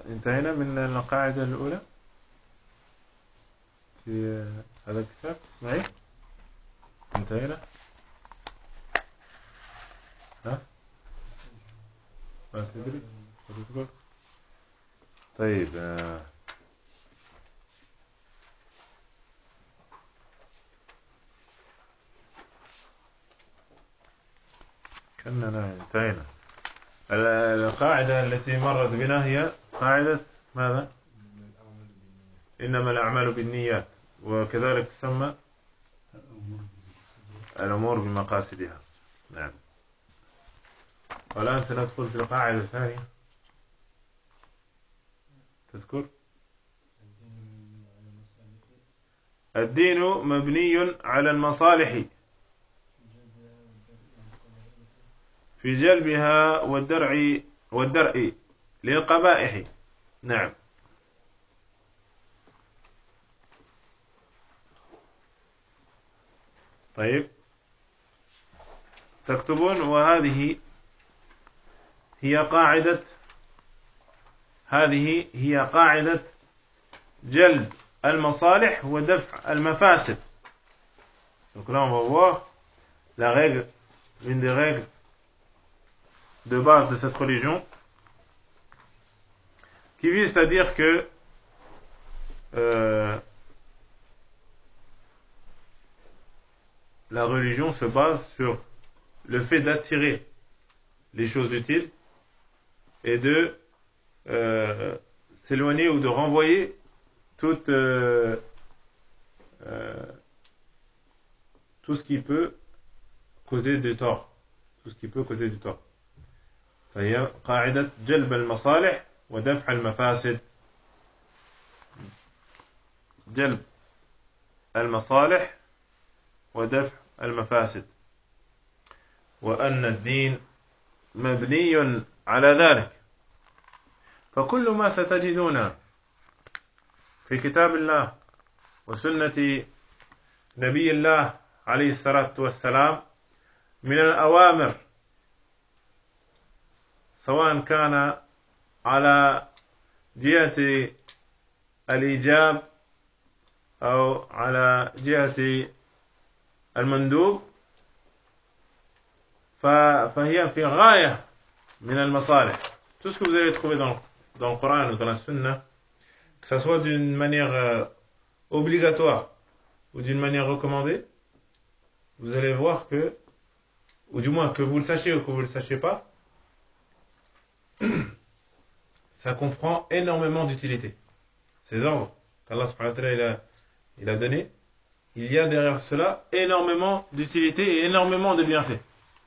انتهينا من القاعدة الأولى في هذا الكتاب. معي انتهينا. ها ما تدري تقول. طيب كأننا انتهينا. القاعدة التي مرت بنا هي قاعدة ماذا؟ إنما الأعمال بالنيات، وكذلك تسمى الأمور بمقاصدها. نعم. والآن سندخل في القاعدة الثانية. تذكر الدين مبني على المصالح في جلبها والدرء للقبائح. نعم. طيب تكتبون وهذه هي قاعدة جلب المصالح ودفع المفاسد. Donc là on va voir la règle, l'une des règles de base de cette religion qui vise à dire que la religion se base sur le fait d'attirer les choses utiles et de s'éloigner ou de renvoyer tout ce qui peut causer du tort. فهي قاعدة جلب المصالح ودفع المفاسد. جلب المصالح ودفع المفاسد، وأن الدين مبني على ذلك. فكل ما ستجدون في كتاب الله وسنة نبي الله عليه الصلاة والسلام من الأوامر، سواء كان على جهة الإيجاب أو على جهة المندوب، فهي في غاية من المصالح. Tout ce que vous allez trouver dans le Coran ou dans la Sunna, que ça soit d'une manière obligatoire ou d'une manière recommandée, vous allez voir que, ou du moins que vous le sachiez ou que vous ne le sachiez pas, ça comprend énormément d'utilité. Ces ordres qu'Allah subhanahu wa ta'ala il a donné, il y a derrière cela énormément d'utilité et énormément de bienfaits.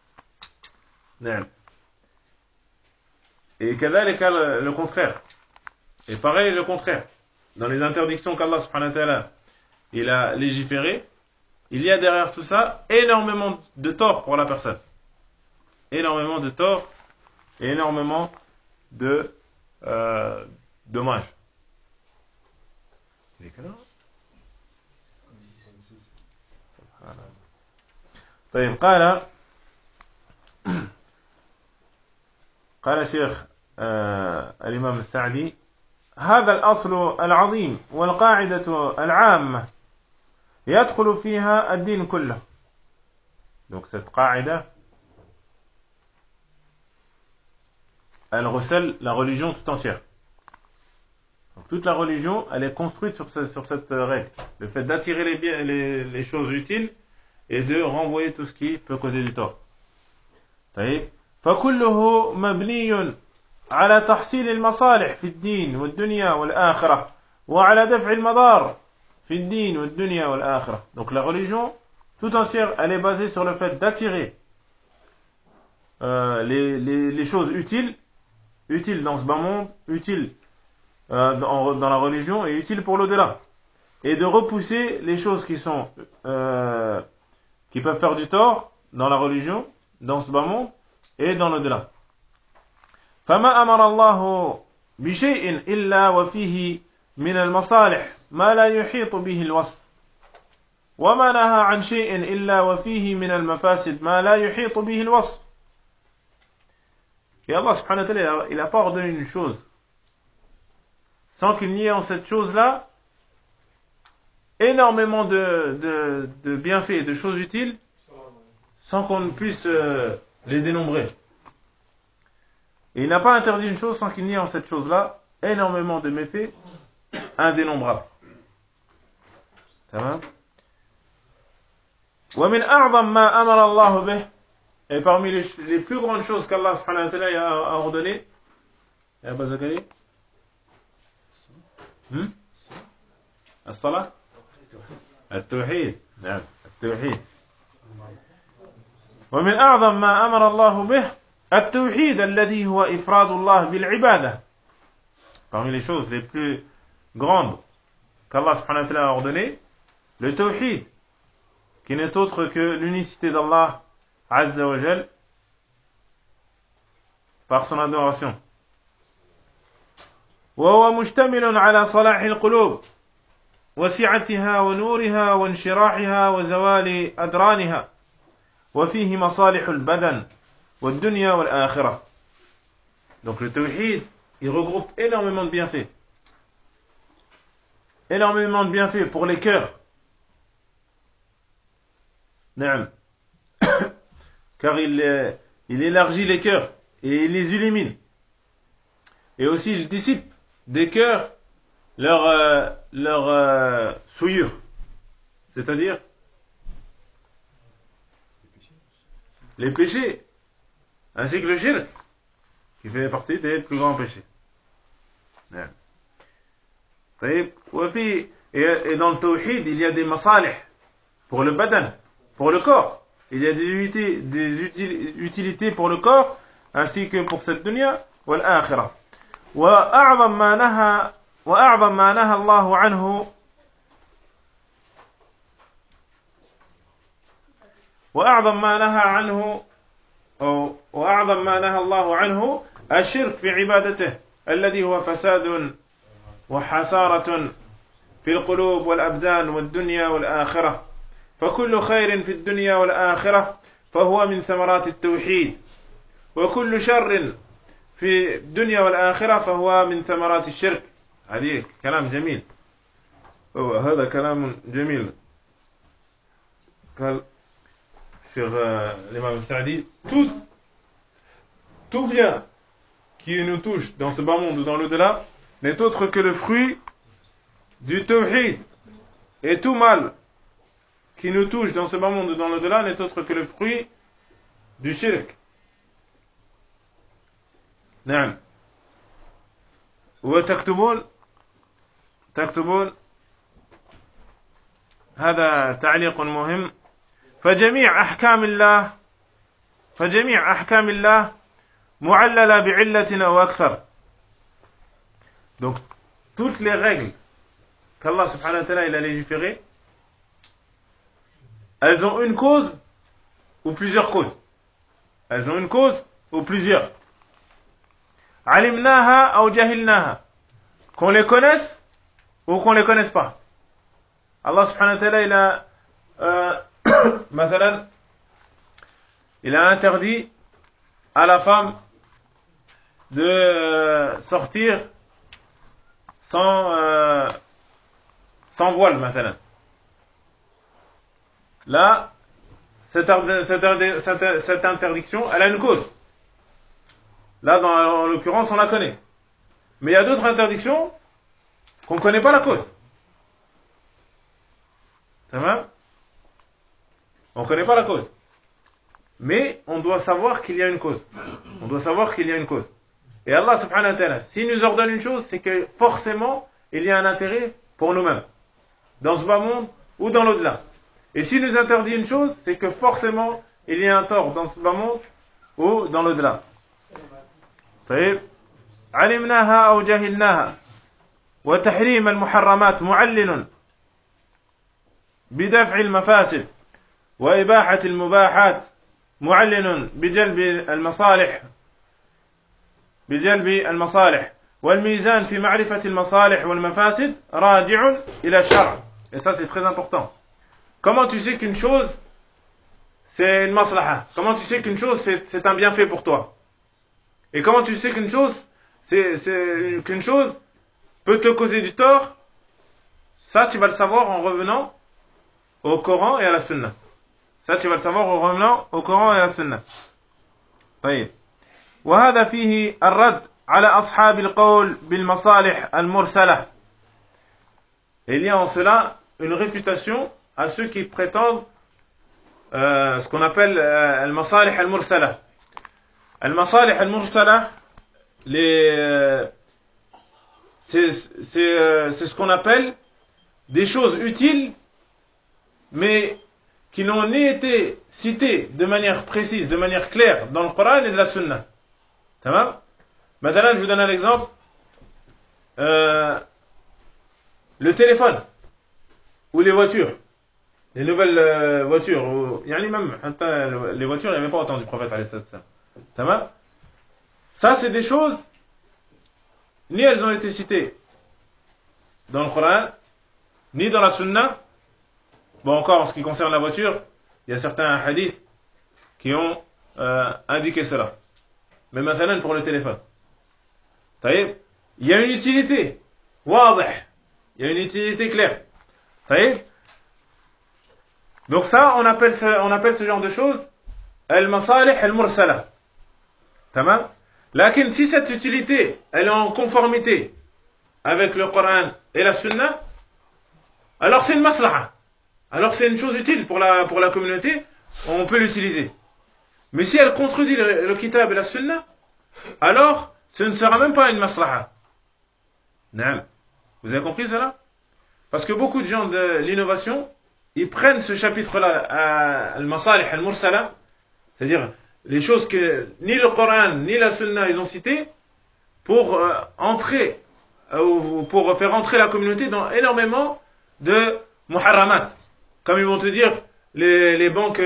Et كذلك le contraire. Et pareil le contraire. Dans les interdictions qu'Allah subhanahu wa ta'ala il a légiféré, il y a derrière tout ça énormément de tort pour la personne. Énormément de tort et énormément de dommages. طيب قال شيخ الإمام السعدي: هذا الأصل العظيم والقاعدة العامة يدخل فيها الدين كله. Donc cette قاعدة elle recèle la religion tout entière. Donc toute la religion elle est construite sur cette règle, le fait d'attirer les choses utiles et de renvoyer tout ce qui peut causer du tort. طيب فكله مبني على تحصيل المصالح في الدين والدنيا والآخرة وعلى دفع المضار في الدين والدنيا والآخرة. Donc la religion tout entière elle est basée sur le fait d'attirer les choses utiles dans ce bas monde, utiles dans la religion et utiles pour l'au-delà, et de repousser les choses qui peuvent faire du tort dans la religion, dans ce bas monde et dans l'au-delà. فما أمر الله بشيء إلا وفيه من المصالح ما لا يحيط به الوصف وما نهى عن شيء إلا وفيه من المفاسد ما لا يحيط به الوصف. Et Allah subhanahu wa ta'ala il n'a pas ordonné une chose sans qu'il n'y ait en cette chose-là énormément de bienfaits, de choses utiles, sans qu'on ne puisse les dénombrer. Et il n'a pas interdit une chose sans qu'il n'y ait en cette chose-là énormément de méfaits indénombrables. Tamam. ومن أعظم ما أمر الله به, et parmi les plus grandes choses qu'Allah subhanahu wa ta'ala a ordonné, يا أبا زكريا الصلاة التوحيد. نعم التوحيد. ومن أعظم ما أمر الله به التوحيد الذي هو إفراد الله بالعبادة. Parmi les choses les plus grandes qu'Allah subhanahu wa ta'ala a ordonné, le tawhid, qui n'est autre que l'unicité d'Allah Azza wa Jal par son adoration. وهو مشتمل على صلاح القلوب وسعتها ونورها وانشراحها وزوال أدرانها وفيه مصالح البدن والدنيا والآخرة. Donc le tawhid, il regroupe énormément de bienfaits. Énormément de bienfaits pour les cœurs. Car il élargit les cœurs et il les illumine. Et aussi il dissipe des cœurs leur souillure. C'est-à-dire les péchés, ainsi que le shirk, qui fait partie des plus grands péchés. Et dans le tawhid, il y a des masalih pour le badan, pour le corps. Il y a des utilités pour le corps, ainsi que pour cette dunya wal akhirah. وأعظم ما نهى الله عنه وأعظم ما نهى الله عنه الشرك في عبادته الذي هو فساد وحسارة في القلوب والأبدان والدنيا والآخرة. فكل خير في الدنيا والآخرة فهو من ثمرات التوحيد وكل شر في الدنيا والآخرة فهو من ثمرات الشرك. هذه كلام جميل. هذا كلام جميل. قال sur l'imam Sa'di, tout bien qui nous touche dans ce bas monde ou dans l'au-delà n'est autre que le fruit du tawhid, et tout mal qui nous touche dans ce bas monde ou dans l'au-delà n'est autre que le fruit du shirk. نعم. وتكتبون هذا تعليق مهم. فجميع أحكام الله معللة بعلة أو أكثر. Donc toutes les règles qu'Allah subhanahu wa ta'ala il a légiférées, elles ont une cause ou plusieurs causes. Elles ont une cause ou plusieurs. Alimnaha ou jahilnaha. Qu'on les connaisse ou qu'on les connaisse pas. Allah subhanahu wa ta'ala il a مثلا il a interdit à la femme de sortir sans voile مثلا. Là cette interdiction elle a une cause. Là en l'occurrence on la connaît. Mais il y a d'autres interdictions qu'on ne connaît pas la cause. Ça va? On ne connaît pas la cause. Mais on doit savoir qu'il y a une cause. On doit savoir qu'il y a une cause. Et Allah subhanahu wa ta'ala, s'il nous ordonne une chose, c'est que forcément, il y a un intérêt pour nous-mêmes. Dans ce bas monde ou dans l'au-delà. Et s'il nous interdit une chose, c'est que forcément, il y a un tort dans ce bas monde ou dans l'au-delà. طيب. علمناها أو جهلناها. وتحريم المحرمات معلل بدفع المفاسد وإباحة المباحات معلن بجلب المصالح والميزان في معرفة المصالح والمفاسد راجع إلى الشرع. Et ça c'est très important. Comment tu sais qu'une chose c'est une maslaha? Comment tu sais qu'une chose c'est un bienfait pour toi? Et comment tu sais qu'une chose peut te causer du tort, ça tu vas le savoir en revenant au Coran et à la Sunna. Ça tu vas le savoir en revenant au Coran et à la Sunna. طيب. وهذا فيه الرد على أصحاب القول بالمصالح المرسلة. Il y a en cela une réfutation à ceux qui prétendent ce qu'on appelle al-masalih al-mursala. Al-masalih al-mursala, c'est ce qu'on appelle des choses utiles, mais qui n'ont ni été citées de manière précise, de manière claire dans le Coran et de la Sunna. Tamam? Maintenant, je vous donne un exemple. Le téléphone ou les voitures. Les nouvelles voitures, ou même les voitures, il n'y avait pas autant du prophète alayhi salam. Tamam? Ça, c'est des choses, ni elles ont été citées dans le Coran, ni dans la Sunna. Bon, encore en ce qui concerne la voiture, il y a certains hadiths qui ont indiqué cela. Mais maintenant, pour le téléphone. Il y a une utilité. واضح. Il y a une utilité claire. Donc ça, on appelle ce genre de choses al-masalih al-mursala. Tamam? Lakin si cette utilité, elle est en conformité avec le Coran et la Sunna, alors c'est une maslaha. Alors c'est une chose utile pour la communauté, on peut l'utiliser. Mais si elle contredit le kitab et la Sunna, alors ce ne sera même pas une maslaha. Naam. Vous avez compris cela? Parce que beaucoup de gens de l'innovation, ils prennent ce chapitre-là, al-masalih al-mursala, c'est-à-dire les choses que ni le Coran ni la Sunna ils ont citées, pour entrer, ou pour faire entrer la communauté dans énormément de muharramat. Comme ils vont te dire, les banques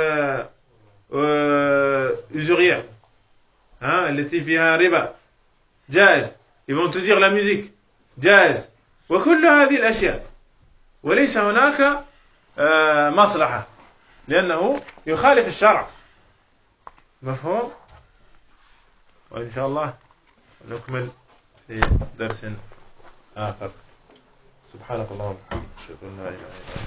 usurières, التي فيها ربا جائز. Ils vont te dire la musique جائز. وكل هذه الأشياء وليس هناك مصلحة لأنه يخالف الشرع. مفهوم؟ وإن شاء الله نكمل في درس آخر. سبحانك اللهم وبحمدك أشهد أن لا إله إلا أنت